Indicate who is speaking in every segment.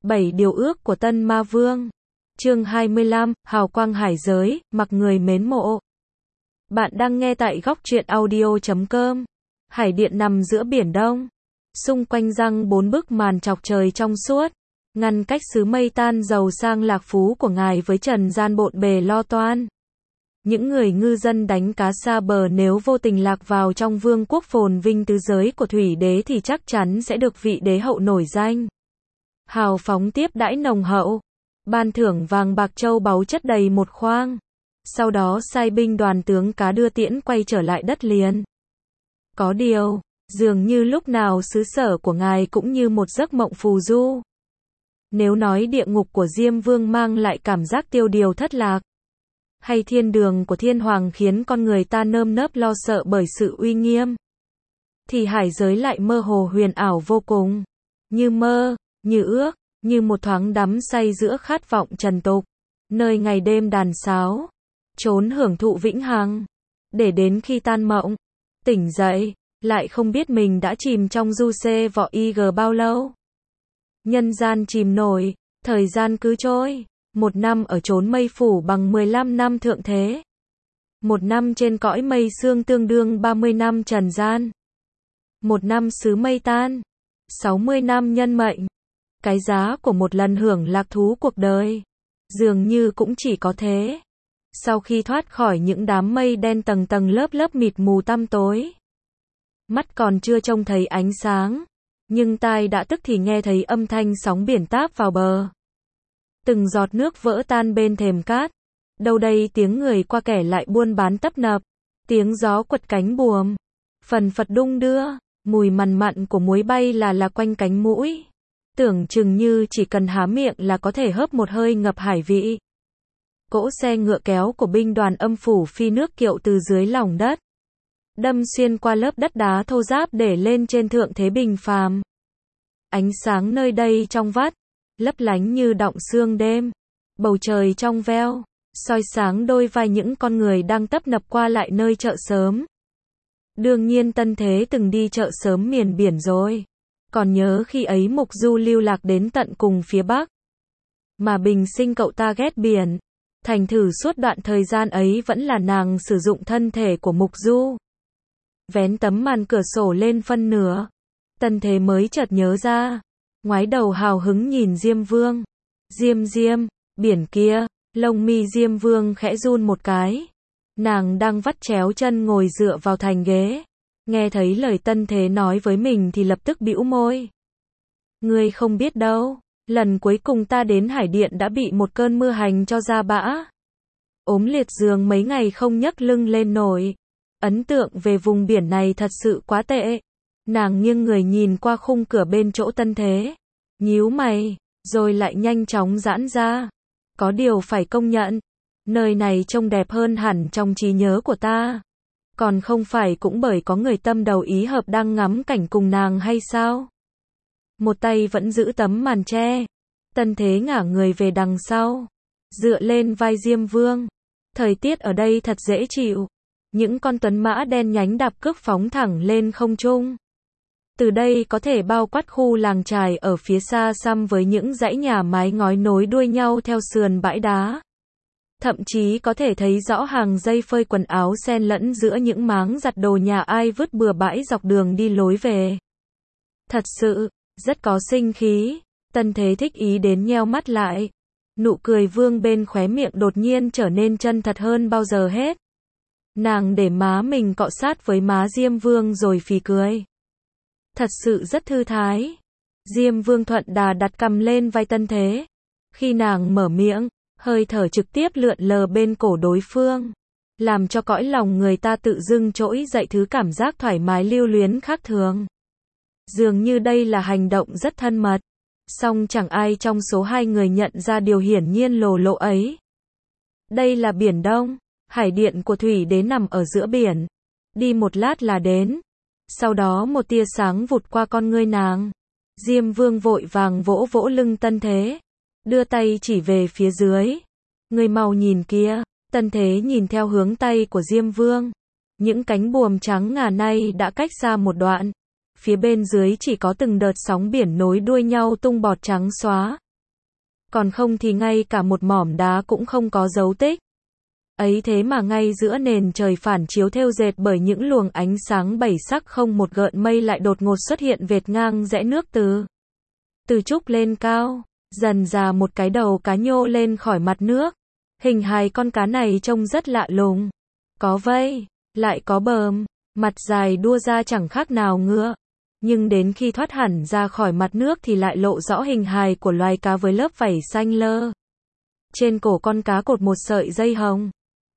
Speaker 1: 7 điều ước của Tân Ma Vương. Chương 25, Hào quang hải giới, mặc người mến mộ. Bạn đang nghe tại góc truyện audio.com. Hải điện nằm giữa biển Đông. Xung quanh răng 4 bức màn chọc trời trong suốt, ngăn cách xứ mây tan giàu sang lạc phú của ngài với trần gian bộn bề lo toan. Những người ngư dân đánh cá xa bờ nếu vô tình lạc vào trong vương quốc phồn vinh tứ giới của thủy đế thì chắc chắn sẽ được vị đế hậu nổi danh hào phóng tiếp đãi nồng hậu, ban thưởng vàng bạc châu báu chất đầy một khoang. Sau đó sai binh đoàn tướng cá đưa tiễn quay trở lại đất liền. Có điều, dường như lúc nào xứ sở của ngài cũng như một giấc mộng phù du. Nếu nói địa ngục của Diêm Vương mang lại cảm giác tiêu điều thất lạc, hay thiên đường của thiên hoàng khiến con người ta nơm nớp lo sợ bởi sự uy nghiêm, thì hải giới lại mơ hồ huyền ảo vô cùng. Như mơ, như ước, như một thoáng đắm say giữa khát vọng trần tục, nơi ngày đêm đàn sáo, trốn hưởng thụ vĩnh hằng, để đến khi tan mộng, tỉnh dậy, lại không biết mình đã chìm trong du xê vọ IG bao lâu. Nhân gian chìm nổi, thời gian cứ trôi, một năm ở chốn mây phủ bằng 15 năm thượng thế. Một năm trên cõi mây sương tương đương 30 năm trần gian. Một năm xứ mây tan, 60 năm nhân mệnh. Cái giá của một lần hưởng lạc thú cuộc đời, dường như cũng chỉ có thế. Sau khi thoát khỏi những đám mây đen tầng tầng lớp lớp mịt mù tăm tối, mắt còn chưa trông thấy ánh sáng, nhưng tai đã tức thì nghe thấy âm thanh sóng biển táp vào bờ. Từng giọt nước vỡ tan bên thềm cát. Đâu đây tiếng người qua kẻ lại buôn bán tấp nập, tiếng gió quật cánh buồm, phần phật đung đưa, mùi mằn mặn của muối bay là quanh cánh mũi. Tưởng chừng như chỉ cần há miệng là có thể hớp một hơi ngập hải vị. Cỗ xe ngựa kéo của binh đoàn âm phủ phi nước kiệu từ dưới lòng đất, đâm xuyên qua lớp đất đá thô ráp để lên trên thượng thế bình phàm. Ánh sáng nơi đây trong vắt, lấp lánh như đọng sương đêm. Bầu trời trong veo, soi sáng đôi vai những con người đang tấp nập qua lại nơi chợ sớm. Đương nhiên Tân Thế từng đi chợ sớm miền biển rồi. Còn nhớ khi ấy Mục Du lưu lạc đến tận cùng phía Bắc. Mà bình sinh cậu ta ghét biển. Thành thử suốt đoạn thời gian ấy vẫn là nàng sử dụng thân thể của Mục Du. Vén tấm màn cửa sổ lên phân nửa. Tân Thế mới chợt nhớ ra. Ngoái đầu hào hứng nhìn Diêm Vương. Diêm, biển kia. Lông mi Diêm Vương khẽ run một cái. Nàng đang vắt chéo chân ngồi dựa vào thành ghế. Nghe thấy lời Tân Thế nói với mình thì lập tức bĩu môi. Ngươi không biết đâu, lần cuối cùng ta đến Hải Điện đã bị một cơn mưa hành cho ra bã. Ốm liệt giường mấy ngày không nhấc lưng lên nổi. Ấn tượng về vùng biển này thật sự quá tệ. Nàng nghiêng người nhìn qua khung cửa bên chỗ Tân Thế, nhíu mày, rồi lại nhanh chóng giãn ra. Có điều phải công nhận, nơi này trông đẹp hơn hẳn trong trí nhớ của ta. Còn không phải cũng bởi có người tâm đầu ý hợp đang ngắm cảnh cùng nàng hay sao? Một tay vẫn giữ tấm màn che. Tân Thế ngả người về đằng sau, dựa lên vai Diêm Vương. Thời tiết ở đây thật dễ chịu. Những con tuấn mã đen nhánh đạp cước phóng thẳng lên không trung. Từ đây có thể bao quát khu làng chài ở phía xa xăm với những dãy nhà mái ngói nối đuôi nhau theo sườn bãi đá. Thậm chí có thể thấy rõ hàng dây phơi quần áo xen lẫn giữa những máng giặt đồ nhà ai vứt bừa bãi dọc đường đi lối về. Thật sự, rất có sinh khí. Tân Thế thích ý đến nheo mắt lại. Nụ cười vương bên khóe miệng đột nhiên trở nên chân thật hơn bao giờ hết. Nàng để má mình cọ sát với má Diêm Vương rồi phì cười. Thật sự rất thư thái. Diêm Vương thuận đà đặt cằm lên vai Tân Thế. Khi nàng mở miệng, hơi thở trực tiếp lượn lờ bên cổ đối phương, làm cho cõi lòng người ta tự dưng trỗi dậy thứ cảm giác thoải mái lưu luyến khác thường. Dường như đây là hành động rất thân mật, song chẳng ai trong số hai người nhận ra điều hiển nhiên lồ lộ ấy. Đây là biển Đông, Hải Điện của thủy đế nằm ở giữa biển. Đi một lát là đến. Sau đó một tia sáng vụt qua con ngươi nàng. Diêm Vương vội vàng vỗ vỗ lưng Tân Thế, đưa tay chỉ về phía dưới. Ngươi mau nhìn kia. Tân Thế nhìn theo hướng tay của Diêm Vương. Những cánh buồm trắng ngà nay đã cách xa một đoạn. Phía bên dưới chỉ có từng đợt sóng biển nối đuôi nhau tung bọt trắng xóa. còn không thì ngay cả một mỏm đá cũng không có dấu tích. Ấy thế mà ngay giữa nền trời phản chiếu thêu dệt bởi những luồng ánh sáng bảy sắc không một gợn mây lại đột ngột xuất hiện vệt ngang rẽ nước từ trúc lên cao, dần ra một cái đầu cá nhô lên khỏi mặt nước. Hình hài con cá này trông rất lạ lùng, có vây, lại có bờm, mặt dài đua ra chẳng khác nào ngựa. Nhưng đến khi thoát hẳn ra khỏi mặt nước thì lại lộ rõ hình hài của loài cá với lớp vảy xanh lơ. Trên cổ con cá cột một sợi dây hồng.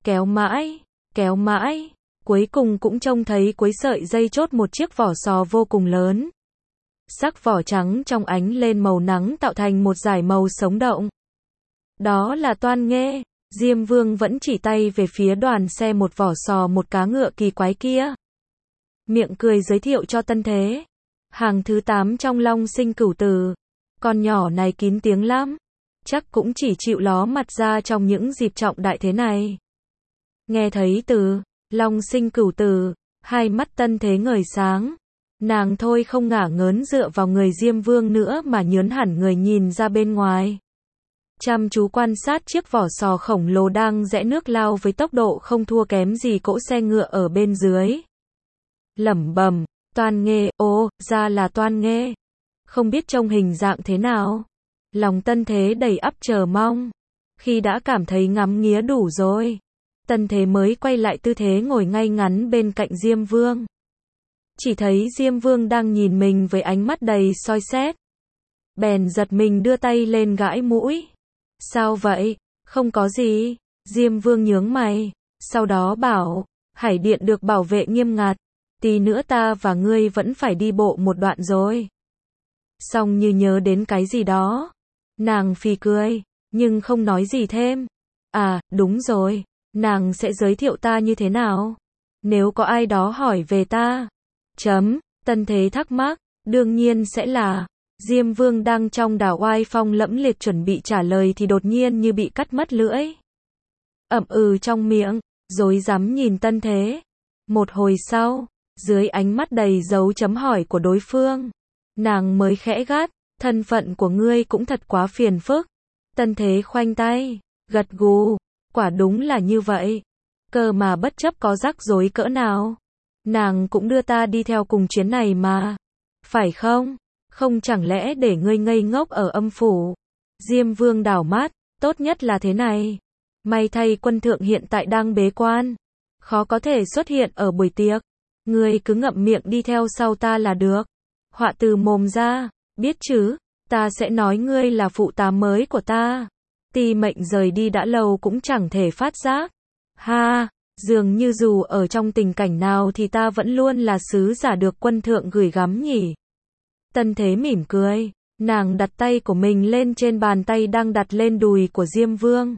Speaker 1: Kéo mãi, cuối cùng cũng trông thấy cuối sợi dây chốt một chiếc vỏ sò vô cùng lớn. Sắc vỏ trắng trong ánh lên màu nắng tạo thành một dải màu sống động. Đó là toan nghê. Diêm Vương vẫn chỉ tay về phía đoàn xe một vỏ sò một cá ngựa kỳ quái kia. Miệng cười giới thiệu cho tân thế. Hàng thứ 8 trong Long Sinh Cửu Tử. Con nhỏ này kín tiếng lắm. Chắc cũng chỉ chịu ló mặt ra trong những dịp trọng đại thế này. Nghe thấy từ Long Sinh Cửu Tử, hai mắt tân thế ngời sáng. Nàng thôi không ngả ngớn dựa vào người Diêm Vương nữa mà nhớn hẳn người nhìn ra bên ngoài. Chăm chú quan sát chiếc vỏ sò khổng lồ đang rẽ nước lao với tốc độ không thua kém gì cỗ xe ngựa ở bên dưới. Lẩm bẩm, toan nghê, ra là toan nghê. Không biết trông hình dạng thế nào. Lòng tân thế đầy ắp chờ mong. Khi đã cảm thấy ngắm nghía đủ rồi, tân thế mới quay lại tư thế ngồi ngay ngắn bên cạnh Diêm Vương. Chỉ thấy Diêm Vương đang nhìn mình với ánh mắt đầy soi xét. Bèn giật mình đưa tay lên gãi mũi. Sao vậy? Không có gì. Diêm Vương nhướng mày. Sau đó bảo, Hải Điện được bảo vệ nghiêm ngặt. Tí nữa ta và ngươi vẫn phải đi bộ một đoạn rồi. Xong như nhớ đến cái gì đó. Nàng phì cười, nhưng không nói gì thêm. À, đúng rồi. Nàng sẽ giới thiệu ta như thế nào? Nếu có ai đó hỏi về ta. Tân thế thắc mắc. Đương nhiên sẽ là. Diêm Vương đang trong đảo oai phong lẫm liệt chuẩn bị trả lời thì đột nhiên như bị cắt mất lưỡi. Ậm trong miệng, rối rắm nhìn tân thế. Một hồi sau, dưới ánh mắt đầy dấu chấm hỏi của đối phương, nàng mới khẽ gắt, thân phận của ngươi cũng thật quá phiền phức. Tân thế khoanh tay, gật gù, quả đúng là như vậy. Cơ mà bất chấp có rắc rối cỡ nào, nàng cũng đưa ta đi theo cùng chuyến này mà. Phải không? Không chẳng lẽ để ngươi ngây ngốc ở âm phủ? Diêm Vương đảo mắt, tốt nhất là thế này. May thay quân thượng hiện tại đang bế quan, khó có thể xuất hiện ở buổi tiệc. Ngươi cứ ngậm miệng đi theo sau ta là được. Họa từ mồm ra, biết chứ, ta sẽ nói ngươi là phụ tá mới của ta. Ti Mệnh rời đi đã lâu cũng chẳng thể phát giác. Ha, dường như dù ở trong tình cảnh nào thì ta vẫn luôn là sứ giả được quân thượng gửi gắm nhỉ. Tân thế mỉm cười, nàng đặt tay của mình lên trên bàn tay đang đặt lên đùi của Diêm Vương.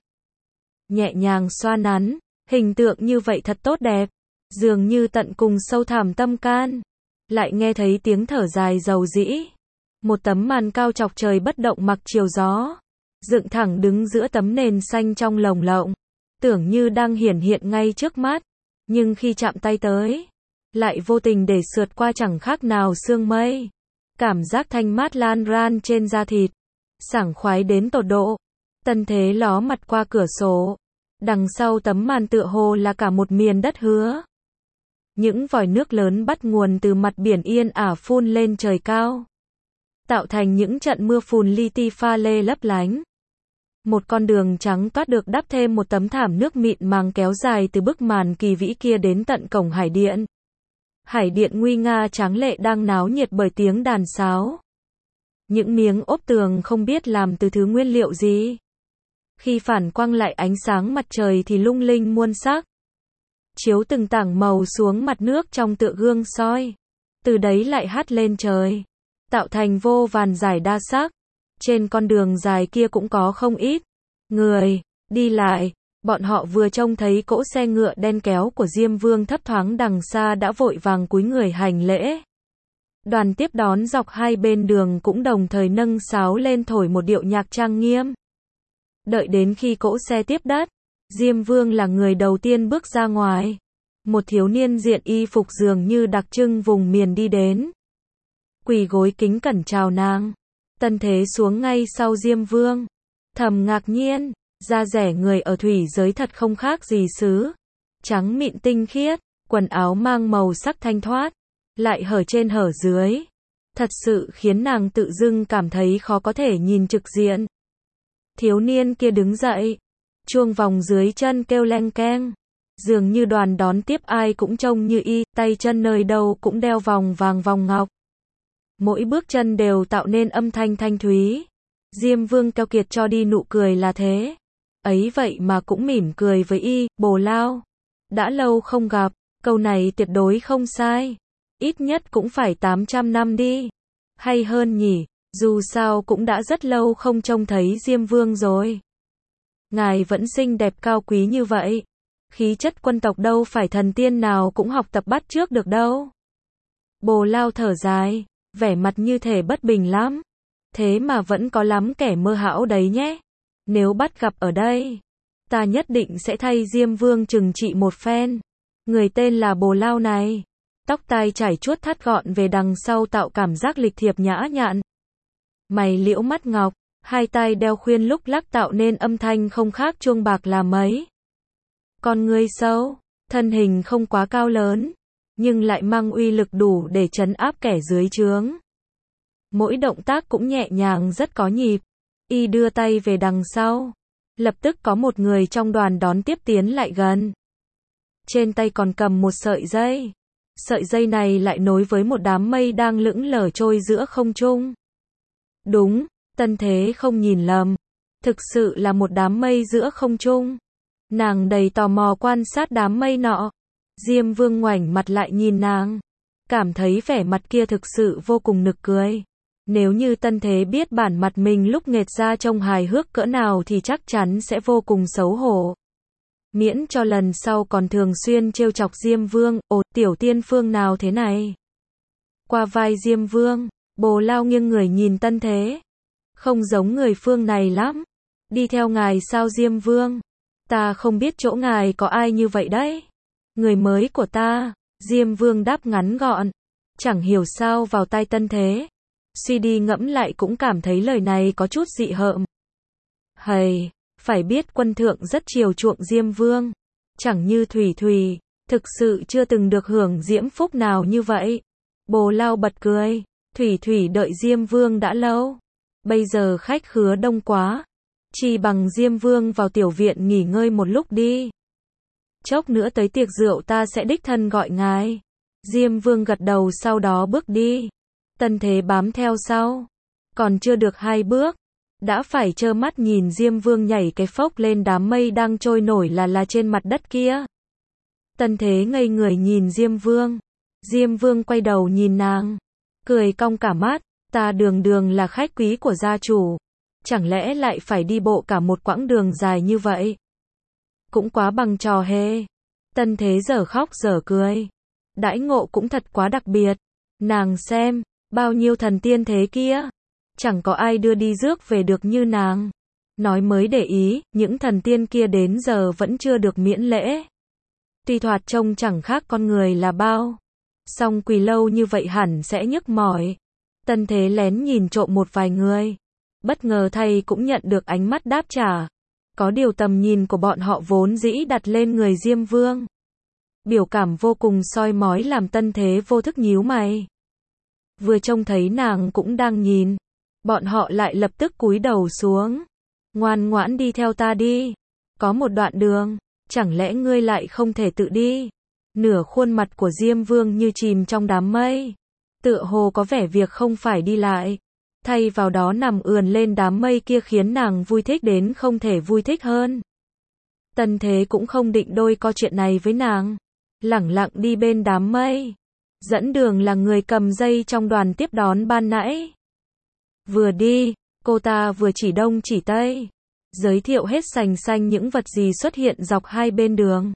Speaker 1: Nhẹ nhàng xoa nắn, hình tượng như vậy thật tốt đẹp, dường như tận cùng sâu thẳm tâm can. Lại nghe thấy tiếng thở dài dầu dĩ. Một tấm màn cao chọc trời bất động mặc chiều gió, dựng thẳng đứng giữa tấm nền xanh trong lồng lộng, tưởng như đang hiển hiện ngay trước mắt, nhưng khi chạm tay tới, lại vô tình để sượt qua chẳng khác nào sương mây. Cảm giác thanh mát lan ran trên da thịt, sảng khoái đến tột độ. Tân thế ló mặt qua cửa sổ, đằng sau tấm màn tựa hồ là cả một miền đất hứa. Những vòi nước lớn bắt nguồn từ mặt biển yên ả phun lên trời cao, tạo thành những trận mưa phùn li ti pha lê lấp lánh. Một con đường trắng toát được đắp thêm một tấm thảm nước mịn màng kéo dài từ bức màn kỳ vĩ kia đến tận cổng Hải Điện. Hải Điện nguy nga tráng lệ đang náo nhiệt bởi tiếng đàn sáo. Những miếng ốp tường không biết làm từ thứ nguyên liệu gì. Khi phản quang lại ánh sáng mặt trời thì lung linh muôn sắc. Chiếu từng tảng màu xuống mặt nước trong tựa gương soi. Từ đấy lại hắt lên trời, tạo thành vô vàn dải đa sắc. Trên con đường dài kia cũng có không ít người đi lại. Bọn họ vừa trông thấy cỗ xe ngựa đen kéo của Diêm Vương thấp thoáng đằng xa đã vội vàng cúi người hành lễ. Đoàn tiếp đón dọc hai bên đường cũng đồng thời nâng sáo lên thổi một điệu nhạc trang nghiêm. Đợi đến khi cỗ xe tiếp đất, Diêm Vương là người đầu tiên bước ra ngoài. Một thiếu niên diện y phục dường như đặc trưng vùng miền đi đến, quỳ gối kính cẩn chào nàng. Tân thế xuống ngay sau Diêm Vương. Thầm ngạc nhiên, da rẻ người ở thủy giới thật không khác gì sứ. Trắng mịn tinh khiết, quần áo mang màu sắc thanh thoát, lại hở trên hở dưới. Thật sự khiến nàng tự dưng cảm thấy khó có thể nhìn trực diện. Thiếu niên kia đứng dậy, chuông vòng dưới chân kêu leng keng. Dường như đoàn đón tiếp ai cũng trông như y, tay chân nơi đâu cũng đeo vòng vàng vòng ngọc. Mỗi bước chân đều tạo nên âm thanh thanh thúy. Diêm Vương keo kiệt cho đi nụ cười là thế. Ấy vậy mà cũng mỉm cười với y, Bồ Lao. Đã lâu không gặp, câu này tuyệt đối không sai. Ít nhất cũng phải 800 năm đi. Hay hơn nhỉ, dù sao cũng đã rất lâu không trông thấy Diêm Vương rồi. Ngài vẫn xinh đẹp cao quý như vậy. Khí chất quân tộc đâu phải thần tiên nào cũng học tập bắt chước được đâu. Bồ Lao thở dài, vẻ mặt như thể bất bình lắm. Thế mà vẫn có lắm kẻ mơ hão đấy nhé. Nếu bắt gặp ở đây, ta nhất định sẽ thay Diêm Vương trừng trị một phen. Người tên là Bồ Lao này. Tóc tai trải chuốt thắt gọn về đằng sau tạo cảm giác lịch thiệp nhã nhặn. Mày liễu mắt ngọc, hai tai đeo khuyên lúc lắc tạo nên âm thanh không khác chuông bạc là mấy. Con người sâu, thân hình không quá cao lớn, nhưng lại mang uy lực đủ để trấn áp kẻ dưới trướng. Mỗi động tác cũng nhẹ nhàng rất có nhịp. Y đưa tay về đằng sau. Lập tức có một người trong đoàn đón tiếp tiến lại gần. Trên tay còn cầm một sợi dây. Sợi dây này lại nối với một đám mây đang lững lờ trôi giữa không trung. Đúng, Tân Thế không nhìn lầm. Thực sự là một đám mây giữa không trung. Nàng đầy tò mò quan sát đám mây nọ. Diêm Vương ngoảnh mặt lại nhìn nàng. Cảm thấy vẻ mặt kia thực sự vô cùng nực cười. Nếu như Tân Thế biết bản mặt mình lúc nghệt ra trông hài hước cỡ nào thì chắc chắn sẽ vô cùng xấu hổ. Miễn cho lần sau còn thường xuyên trêu chọc Diêm Vương, ồ, tiểu tiên phương nào thế này? Qua vai Diêm Vương, Bồ Lao nghiêng người nhìn Tân Thế. Không giống người phương này lắm. Đi theo ngài sao Diêm Vương? Ta không biết chỗ ngài có ai như vậy đấy. Người mới của ta, Diêm Vương đáp ngắn gọn. Chẳng hiểu sao vào tai Tân Thế. Suy đi ngẫm lại cũng cảm thấy lời này có chút dị hợm. Hầy, phải biết quân thượng rất chiều chuộng Diêm Vương. Chẳng như Thủy Thủy, thực sự chưa từng được hưởng diễm phúc nào như vậy. Bồ Lao bật cười. Thủy Thủy đợi Diêm Vương đã lâu. Bây giờ khách khứa đông quá. Chỉ bằng Diêm Vương vào tiểu viện nghỉ ngơi một lúc đi. Chốc nữa tới tiệc rượu ta sẽ đích thân gọi ngài. Diêm Vương gật đầu sau đó bước đi. Tân Thế bám theo sau. Còn chưa được 2 bước. Đã phải trơ mắt nhìn Diêm Vương nhảy cái phốc lên đám mây đang trôi nổi là trên mặt đất kia. Tân Thế ngây người nhìn Diêm Vương. Diêm Vương quay đầu nhìn nàng. Cười cong cả mắt. Ta đường đường là khách quý của gia chủ. Chẳng lẽ lại phải đi bộ cả một quãng đường dài như vậy? Cũng quá bằng trò hề. Tân Thế dở khóc dở cười. Đãi ngộ cũng thật quá đặc biệt. Nàng xem, bao nhiêu thần tiên thế kia. Chẳng có ai đưa đi rước về được như nàng. Nói mới để ý, những thần tiên kia đến giờ vẫn chưa được miễn lễ. Tuy thoạt trông chẳng khác con người là bao. Song quỳ lâu như vậy hẳn sẽ nhức mỏi. Tân Thế lén nhìn trộm một vài người. Bất ngờ thay cũng nhận được ánh mắt đáp trả. Có điều tầm nhìn của bọn họ vốn dĩ đặt lên người Diêm Vương. Biểu cảm vô cùng soi mói làm Tân Thế vô thức nhíu mày. Vừa trông thấy nàng cũng đang nhìn. Bọn họ lại lập tức cúi đầu xuống. Ngoan ngoãn đi theo ta đi. Có một đoạn đường. Chẳng lẽ ngươi lại không thể tự đi? Nửa khuôn mặt của Diêm Vương như chìm trong đám mây. Tựa hồ có vẻ việc không phải đi lại. Thay vào đó nằm ườn lên đám mây kia khiến nàng vui thích đến không thể vui thích hơn. Tân Thế cũng không định đôi co chuyện này với nàng. Lẳng lặng đi bên đám mây. Dẫn đường là người cầm dây trong đoàn tiếp đón ban nãy. Vừa đi, cô ta vừa chỉ đông chỉ tây. Giới thiệu hết sành xanh những vật gì xuất hiện dọc hai bên đường.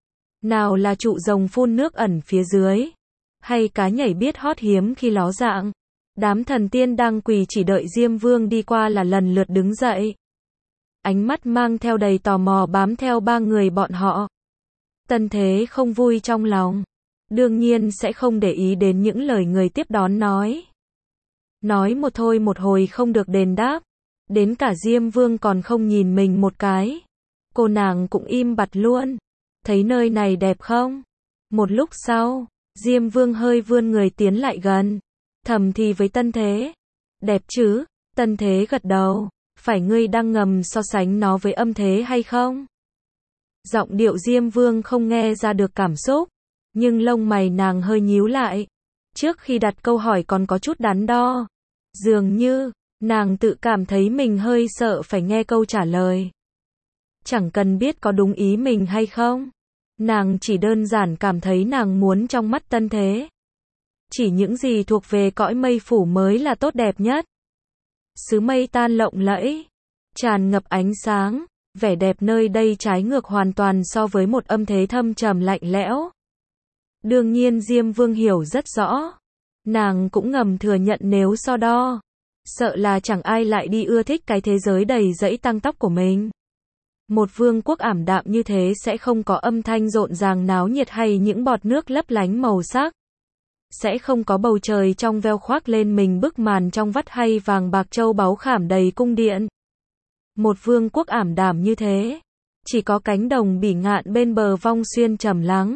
Speaker 1: Nào là trụ rồng phun nước ẩn phía dưới. Hay cá nhảy biết hót hiếm khi ló dạng. Đám thần tiên đang quỳ chỉ đợi Diêm Vương đi qua là lần lượt đứng dậy. Ánh mắt mang theo đầy tò mò bám theo ba người bọn họ. Tân Thế không vui trong lòng. Đương nhiên sẽ không để ý đến những lời người tiếp đón nói. Nói một thôi một hồi không được đền đáp. Đến cả Diêm Vương còn không nhìn mình một cái. Cô nàng cũng im bặt luôn. Thấy nơi này đẹp không? Một lúc sau, Diêm Vương hơi vươn người tiến lại gần. Thầm thì với Tân Thế. Đẹp chứ? Tân Thế gật đầu. Phải ngươi đang ngầm so sánh nó với Âm Thế hay không? Giọng điệu Diêm Vương không nghe ra được cảm xúc. Nhưng lông mày nàng hơi nhíu lại. Trước khi đặt câu hỏi còn có chút đắn đo. Dường như, nàng tự cảm thấy mình hơi sợ phải nghe câu trả lời. Chẳng cần biết có đúng ý mình hay không. Nàng chỉ đơn giản cảm thấy nàng muốn trong mắt Tân Thế. Chỉ những gì thuộc về cõi mây phủ mới là tốt đẹp nhất. Xứ mây tan lộng lẫy, tràn ngập ánh sáng, vẻ đẹp nơi đây trái ngược hoàn toàn so với một Âm Thế thâm trầm lạnh lẽo. Đương nhiên Diêm Vương hiểu rất rõ. Nàng cũng ngầm thừa nhận nếu so đo, sợ là chẳng ai lại đi ưa thích cái thế giới đầy rẫy tăng tóc của mình. Một vương quốc ảm đạm như thế sẽ không có âm thanh rộn ràng náo nhiệt hay những bọt nước lấp lánh màu sắc. Sẽ không có bầu trời trong veo khoác lên mình bức màn trong vắt hay vàng bạc châu báu khảm đầy cung điện. Một vương quốc ảm đạm như thế, chỉ có cánh đồng bỉ ngạn bên bờ Vong Xuyên trầm lắng.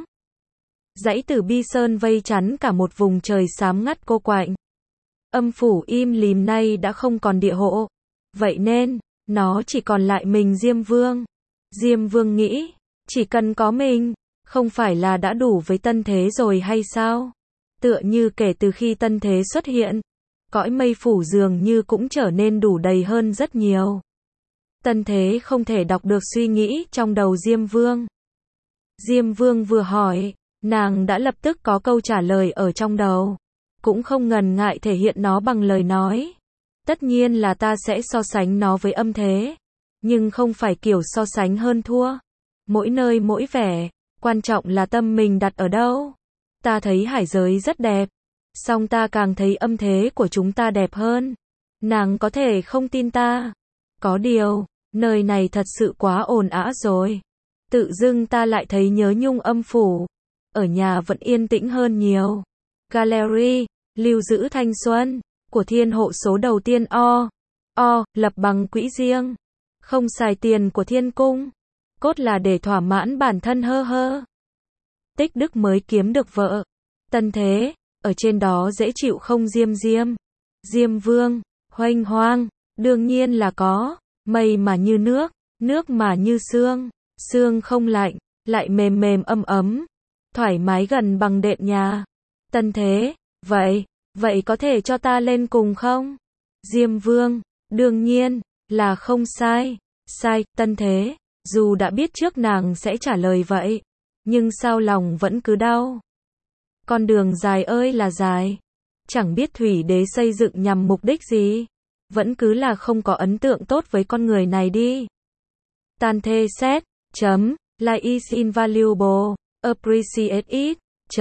Speaker 1: Dãy Tử Bi Sơn vây chắn cả một vùng trời xám ngắt cô quạnh. Âm phủ im lìm nay đã không còn địa hộ. Vậy nên, nó chỉ còn lại mình Diêm Vương. Diêm Vương nghĩ, chỉ cần có mình, không phải là đã đủ với Tân Thế rồi hay sao? Tựa như kể từ khi Tân Thế xuất hiện, cõi mây phủ dường như cũng trở nên đủ đầy hơn rất nhiều. Tân Thế không thể đọc được suy nghĩ trong đầu Diêm Vương. Diêm Vương vừa hỏi, nàng đã lập tức có câu trả lời ở trong đầu. Cũng không ngần ngại thể hiện nó bằng lời nói. Tất nhiên là ta sẽ so sánh nó với Âm Thế. Nhưng không phải kiểu so sánh hơn thua. Mỗi nơi mỗi vẻ, quan trọng là tâm mình đặt ở đâu. Ta thấy hải giới rất đẹp. Song ta càng thấy Âm Thế của chúng ta đẹp hơn. Nàng có thể không tin ta. Có điều, nơi này thật sự quá ồn ào rồi. Tự dưng ta lại thấy nhớ nhung âm phủ. Ở nhà vẫn yên tĩnh hơn nhiều. Gallery, lưu giữ thanh xuân, của thiên hộ số đầu tiên lập bằng quỹ riêng. Không xài tiền của thiên cung. Cốt là để thỏa mãn bản thân Tích đức mới kiếm được vợ. Tân Thế, ở trên đó dễ chịu không Diêm Vương, hoành hoang, đương nhiên là có. Mây mà như nước mà như sương không lạnh, lại mềm mềm ấm, thoải mái gần bằng đệm nhà. Tân Thế, vậy có thể cho ta lên cùng không? Diêm Vương, đương nhiên, là không sai. Tân Thế, dù đã biết trước nàng sẽ trả lời vậy, nhưng sao lòng vẫn cứ đau. Con đường dài ơi là dài. Chẳng biết Thủy Đế xây dựng nhằm mục đích gì. Vẫn cứ là không có ấn tượng tốt với con người này đi. Tân Thế said, like is invaluable, appreciate it,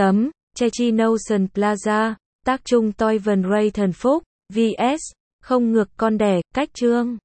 Speaker 1: Chechin Plaza, tác trung Toiven Ray Thần Phúc, vs, không ngược con đẻ, cách chương.